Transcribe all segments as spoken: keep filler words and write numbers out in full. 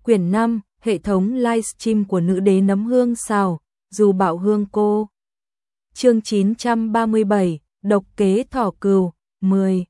Quyển năm, hệ thống livestream của nữ đế nấm hương xào, dù bảo hương cô. Chương chín trăm ba mươi bảy, độc kế thỏ cừu, mười.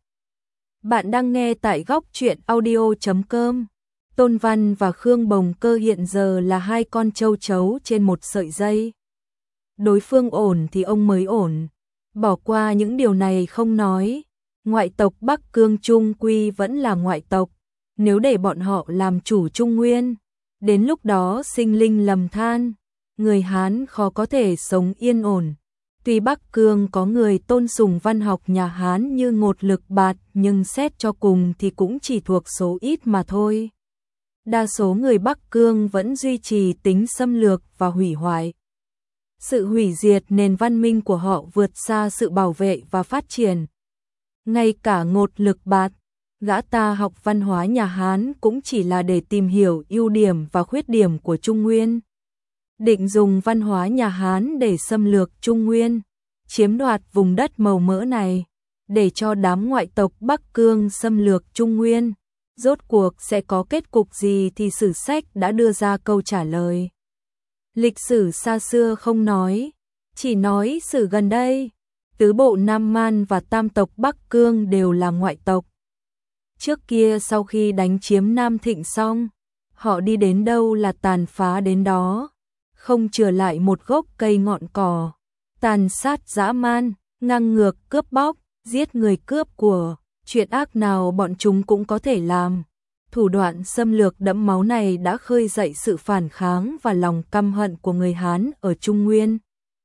Bạn đang nghe tại góc truyện audio chấm com. Tôn Văn và Khương Bồng Cơ hiện giờ là hai con châu chấu trên một sợi dây. Đối phương ổn thì ông mới ổn. Bỏ qua những điều này không nói. Ngoại tộc Bắc Cương Trung Quy vẫn là ngoại tộc. Nếu để bọn họ làm chủ Trung Nguyên, đến lúc đó sinh linh lầm than, người Hán khó có thể sống yên ổn. Tuy Bắc Cương có người tôn sùng văn học nhà Hán như Ngột Lực Bạt, nhưng xét cho cùng thì cũng chỉ thuộc số ít mà thôi. Đa số người Bắc Cương vẫn duy trì tính xâm lược và hủy hoại. Sự hủy diệt nền văn minh của họ vượt xa sự bảo vệ và phát triển. Ngay cả Ngột Lực Bạt, gã ta học văn hóa nhà Hán cũng chỉ là để tìm hiểu ưu điểm và khuyết điểm của Trung Nguyên. Định dùng văn hóa nhà Hán để xâm lược Trung Nguyên, chiếm đoạt vùng đất màu mỡ này, để cho đám ngoại tộc Bắc Cương xâm lược Trung Nguyên. Rốt cuộc sẽ có kết cục gì thì sử sách đã đưa ra câu trả lời. Lịch sử xa xưa không nói, chỉ nói sử gần đây, tứ bộ Nam Man và tam tộc Bắc Cương đều là ngoại tộc. Trước kia sau khi đánh chiếm Nam Thịnh xong, họ đi đến đâu là tàn phá đến đó, không chừa lại một gốc cây ngọn cỏ, tàn sát dã man, ngang ngược cướp bóc, giết người cướp của, chuyện ác nào bọn chúng cũng có thể làm. Thủ đoạn xâm lược đẫm máu này đã khơi dậy sự phản kháng và lòng căm hận của người Hán ở Trung Nguyên.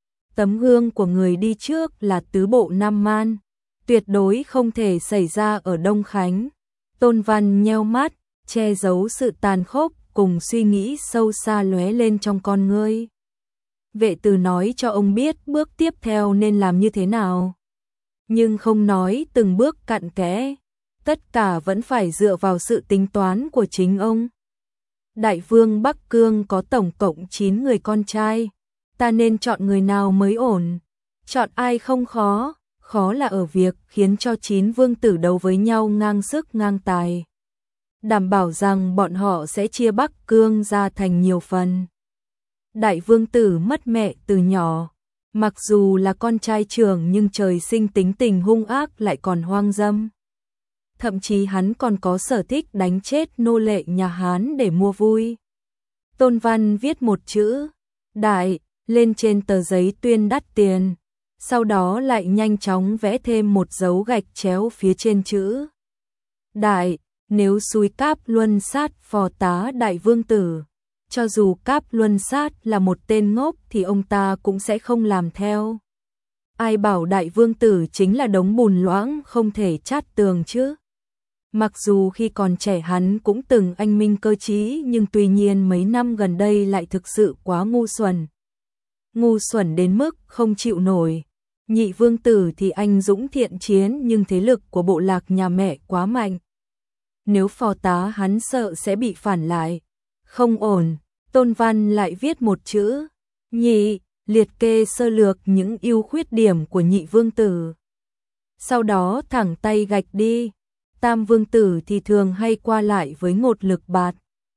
Tấm gương của người đi trước là tứ bộ Nam Man, tuyệt đối không thể xảy ra ở Đông Khánh. Tôn Văn nheo mắt, che giấu sự tàn khốc cùng suy nghĩ sâu xa lóe lên trong con ngươi. Vệ Từ nói cho ông biết bước tiếp theo nên làm như thế nào, nhưng không nói từng bước cặn kẽ, tất cả vẫn phải dựa vào sự tính toán của chính ông. Đại vương Bắc Cương có tổng cộng chín người con trai, ta nên chọn người nào mới ổn? Chọn ai không khó, khó là ở việc khiến cho chín vương tử đấu với nhau ngang sức ngang tài. Đảm bảo rằng bọn họ sẽ chia Bắc Cương ra thành nhiều phần. Đại vương tử mất mẹ từ nhỏ, mặc dù là con trai trưởng nhưng trời sinh tính tình hung ác lại còn hoang dâm. Thậm chí hắn còn có sở thích đánh chết nô lệ nhà Hán để mua vui. Tôn Văn viết một chữ đại lên trên tờ giấy tuyên đắt tiền, sau đó lại nhanh chóng vẽ thêm một dấu gạch chéo phía trên chữ đại. Nếu xúi Cáp Luân Sát phò tá đại vương tử, cho dù Cáp Luân Sát là một tên ngốc thì ông ta cũng sẽ không làm theo. Ai bảo đại vương tử chính là đống bùn loãng không thể chát tường chứ. Mặc dù khi còn trẻ hắn cũng từng anh minh cơ trí, nhưng tuy nhiên mấy năm gần đây lại thực sự quá ngu xuẩn. Ngu xuẩn đến mức không chịu nổi. Nhị vương tử thì anh dũng thiện chiến, nhưng thế lực của bộ lạc nhà mẹ quá mạnh. Nếu phò tá hắn sợ sẽ bị phản lại. Không ổn. Tôn Văn lại viết một chữ nhị, liệt kê sơ lược những ưu khuyết điểm của nhị vương tử. Sau đó thẳng tay gạch đi. Tam vương tử thì thường hay qua lại với Ngột Lực Bạt,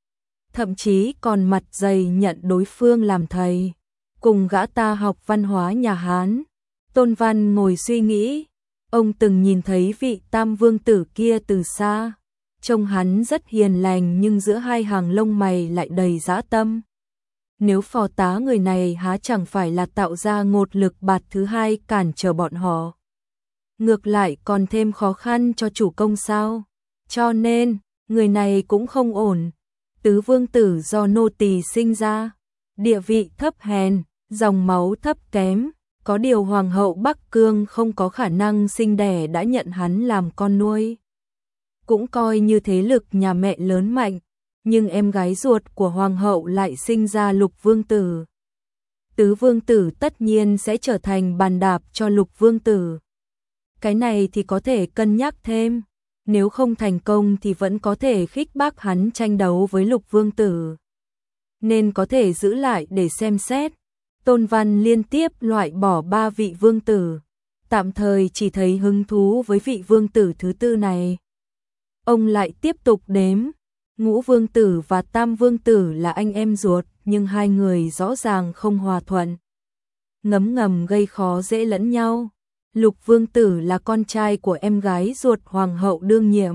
thậm chí còn mặt dày nhận đối phương làm thầy, cùng gã ta học văn hóa nhà Hán. Tôn Văn ngồi suy nghĩ, ông từng nhìn thấy vị tam vương tử kia từ xa, trông hắn rất hiền lành nhưng giữa hai hàng lông mày lại đầy dã tâm. Nếu phò tá người này há chẳng phải là tạo ra Ngột Lực Bạt thứ hai cản trở bọn họ, ngược lại còn thêm khó khăn cho chủ công sao? Cho nên, người này cũng không ổn. Tứ vương tử do nô tỳ sinh ra, địa vị thấp hèn, dòng máu thấp kém, có điều hoàng hậu Bắc Cương không có khả năng sinh đẻ đã nhận hắn làm con nuôi. Cũng coi như thế lực nhà mẹ lớn mạnh, nhưng em gái ruột của hoàng hậu lại sinh ra Lục vương tử. Tứ vương tử tất nhiên sẽ trở thành bàn đạp cho Lục vương tử. Cái này thì có thể cân nhắc thêm, nếu không thành công thì vẫn có thể khích bác hắn tranh đấu với Lục vương tử. Nên có thể giữ lại để xem xét. Tôn Văn liên tiếp loại bỏ ba vị vương tử, tạm thời chỉ thấy hứng thú với vị vương tử thứ tư này. Ông lại tiếp tục đếm, Ngũ vương tử và Tam vương tử là anh em ruột, nhưng hai người rõ ràng không hòa thuận. Ngấm ngầm gây khó dễ lẫn nhau. Lục vương tử là con trai của em gái ruột hoàng hậu đương nhiệm.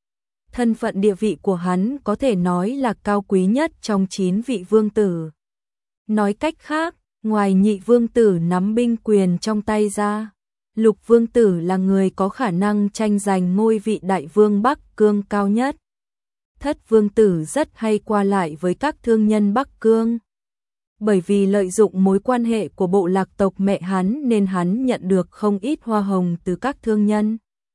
Thân phận địa vị của hắn có thể nói là cao quý nhất trong chín vị vương tử. Nói cách khác, ngoài nhị vương tử nắm binh quyền trong tay ra, lục vương tử là người có khả năng tranh giành ngôi vị đại vương Bắc Cương cao nhất. Thất vương tử rất hay qua lại với các thương nhân Bắc Cương. Bởi vì lợi dụng mối quan hệ của bộ lạc tộc mẹ hắn nên hắn nhận được không ít hoa hồng từ các thương nhân.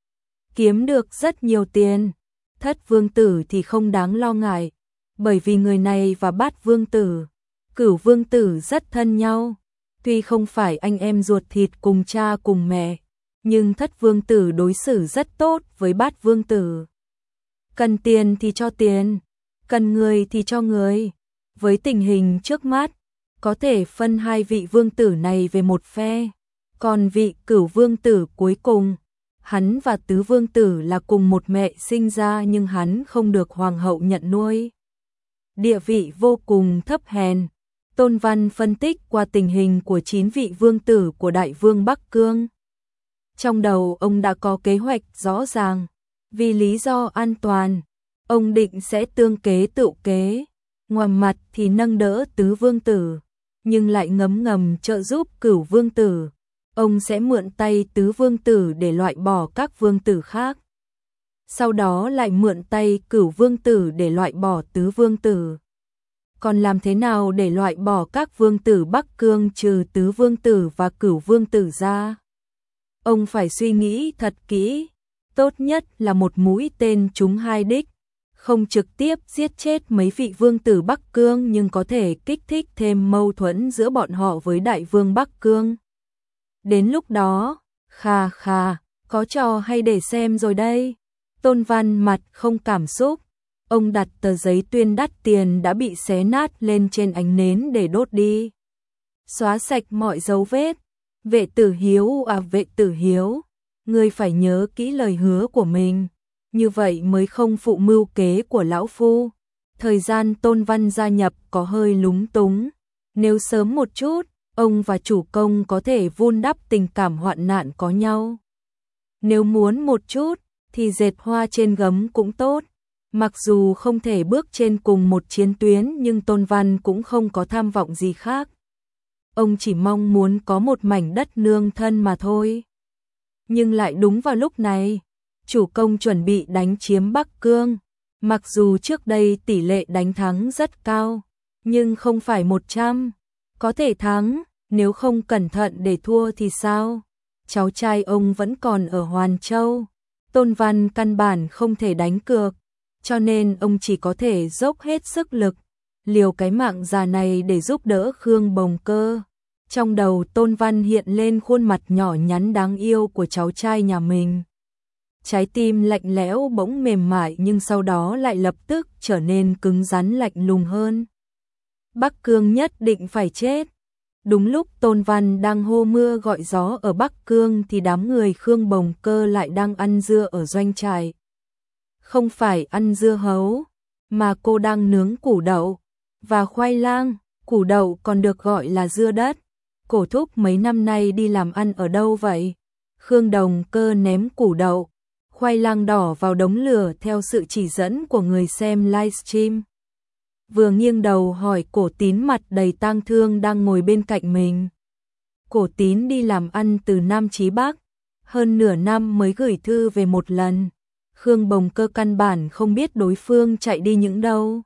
Kiếm được rất nhiều tiền. Thất vương tử thì không đáng lo ngại, bởi vì người này và Bát vương tử, Cửu vương tử rất thân nhau. Tuy không phải anh em ruột thịt cùng cha cùng mẹ, nhưng thất vương tử đối xử rất tốt với Bát vương tử. Cần tiền thì cho tiền, cần người thì cho người. Với tình hình trước mắt, có thể phân hai vị vương tử này về một phe. Còn vị Cửu vương tử cuối cùng, hắn và tứ vương tử là cùng một mẹ sinh ra nhưng hắn không được hoàng hậu nhận nuôi. Địa vị vô cùng thấp hèn. Tôn Văn phân tích qua tình hình của chín vị vương tử của đại vương Bắc Cương. Trong đầu ông đã có kế hoạch rõ ràng. Vì lý do an toàn, ông định sẽ tương kế tự kế. Ngoài mặt thì nâng đỡ tứ vương tử, nhưng lại ngấm ngầm trợ giúp Cửu vương tử. Ông sẽ mượn tay tứ vương tử để loại bỏ các vương tử khác. Sau đó lại mượn tay Cửu vương tử để loại bỏ tứ vương tử. Còn làm thế nào để loại bỏ các vương tử Bắc Cương trừ tứ vương tử và Cửu vương tử ra? Ông phải suy nghĩ thật kỹ. Tốt nhất là một mũi tên trúng hai đích. Không trực tiếp giết chết mấy vị vương tử Bắc Cương nhưng có thể kích thích thêm mâu thuẫn giữa bọn họ với đại vương Bắc Cương. Đến lúc đó, khà khà, có trò hay để xem rồi đây. Tôn Văn mặt không cảm xúc. Ông đặt tờ giấy tuyên đắt tiền đã bị xé nát lên trên ánh nến để đốt đi. Xóa sạch mọi dấu vết. Vệ tử hiếu à vệ tử hiếu, ngươi phải nhớ kỹ lời hứa của mình. Như vậy mới không phụ mưu kế của lão phu. Thời gian Tôn Văn gia nhập có hơi lúng túng. Nếu sớm một chút, ông và chủ công có thể vun đắp tình cảm hoạn nạn có nhau. Nếu muốn một chút, thì dệt hoa trên gấm cũng tốt. Mặc dù không thể bước trên cùng một chiến tuyến nhưng Tôn Văn cũng không có tham vọng gì khác. Ông chỉ mong muốn có một mảnh đất nương thân mà thôi. Nhưng lại đúng vào lúc này, chủ công chuẩn bị đánh chiếm Bắc Cương. Mặc dù trước đây tỷ lệ đánh thắng rất cao, nhưng không phải một trăm. Có thể thắng, nếu không cẩn thận để thua thì sao? Cháu trai ông vẫn còn ở Hoàn Châu. Tôn Văn căn bản không thể đánh cược, cho nên ông chỉ có thể dốc hết sức lực, liều cái mạng già này để giúp đỡ Khương Bồng Cơ. Trong đầu Tôn Văn hiện lên khuôn mặt nhỏ nhắn đáng yêu của cháu trai nhà mình. Trái tim lạnh lẽo bỗng mềm mại nhưng sau đó lại lập tức trở nên cứng rắn lạnh lùng hơn. Bắc Cương nhất định phải chết. Đúng lúc Tôn Văn đang hô mưa gọi gió ở Bắc Cương thì đám người Khương Bồng Cơ lại đang ăn dưa ở doanh trại. Không phải ăn dưa hấu, mà cô đang nướng củ đậu và khoai lang. Củ đậu còn được gọi là dưa đất. Cổ thúc mấy năm nay đi làm ăn ở đâu vậy? Khương Đồng Cơ ném củ đậu, khoai lang đỏ vào đống lửa theo sự chỉ dẫn của người xem livestream. Vừa nghiêng đầu hỏi Cổ Tín mặt đầy tang thương đang ngồi bên cạnh mình. Cổ Tín đi làm ăn từ Nam chí Bắc, hơn nửa năm mới gửi thư về một lần. Khương Bồng Cơ căn bản không biết đối phương chạy đi những đâu.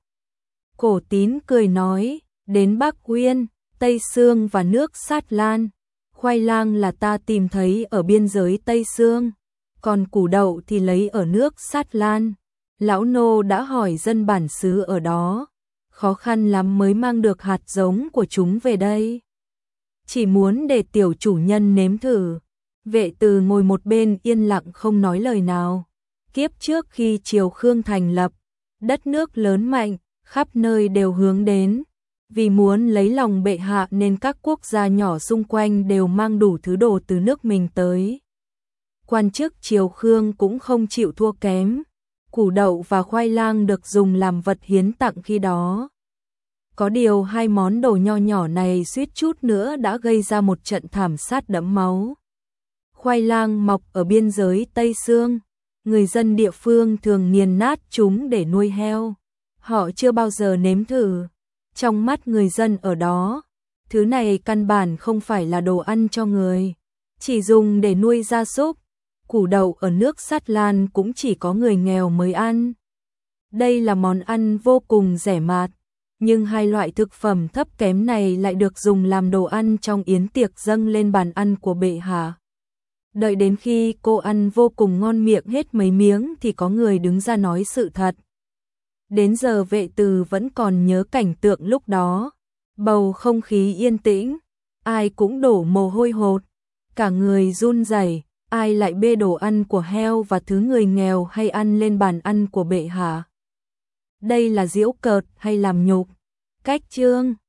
Cổ Tín cười nói, đến Bắc Uyên, Tây Sương và nước Sát Lan. Khoai lang là ta tìm thấy ở biên giới Tây Sương, còn củ đậu thì lấy ở nước Sát Lan. Lão nô đã hỏi dân bản xứ ở đó, khó khăn lắm mới mang được hạt giống của chúng về đây. Chỉ muốn để tiểu chủ nhân nếm thử. Vệ Từ ngồi một bên yên lặng không nói lời nào. Kiếp trước khi triều Khương thành lập, đất nước lớn mạnh, khắp nơi đều hướng đến. Vì muốn lấy lòng bệ hạ nên các quốc gia nhỏ xung quanh đều mang đủ thứ đồ từ nước mình tới. Quan chức triều Khương cũng không chịu thua kém. củ đậu và khoai lang được dùng làm vật hiến tặng khi đó. Có điều hai món đồ nho nhỏ này suýt chút nữa đã gây ra một trận thảm sát đẫm máu. Khoai lang mọc ở biên giới Tây Sương, người dân địa phương thường nghiền nát chúng để nuôi heo. Họ chưa bao giờ nếm thử. Trong mắt người dân ở đó, thứ này căn bản không phải là đồ ăn cho người, chỉ dùng để nuôi gia súc. Củ đậu ở nước Sắt Lan cũng chỉ có người nghèo mới ăn. Đây là món ăn vô cùng rẻ mạt, nhưng hai loại thực phẩm thấp kém này lại được dùng làm đồ ăn trong yến tiệc dâng lên bàn ăn của bệ hạ. Đợi đến khi cô ăn vô cùng ngon miệng hết mấy miếng thì có người đứng ra nói sự thật. Đến giờ Vệ Từ vẫn còn nhớ cảnh tượng lúc đó. Bầu không khí yên tĩnh, ai cũng đổ mồ hôi hột, cả người run rẩy, ai lại bê đồ ăn của heo và thứ người nghèo hay ăn lên bàn ăn của bệ hạ. Đây là giễu cợt hay làm nhục? Cách chương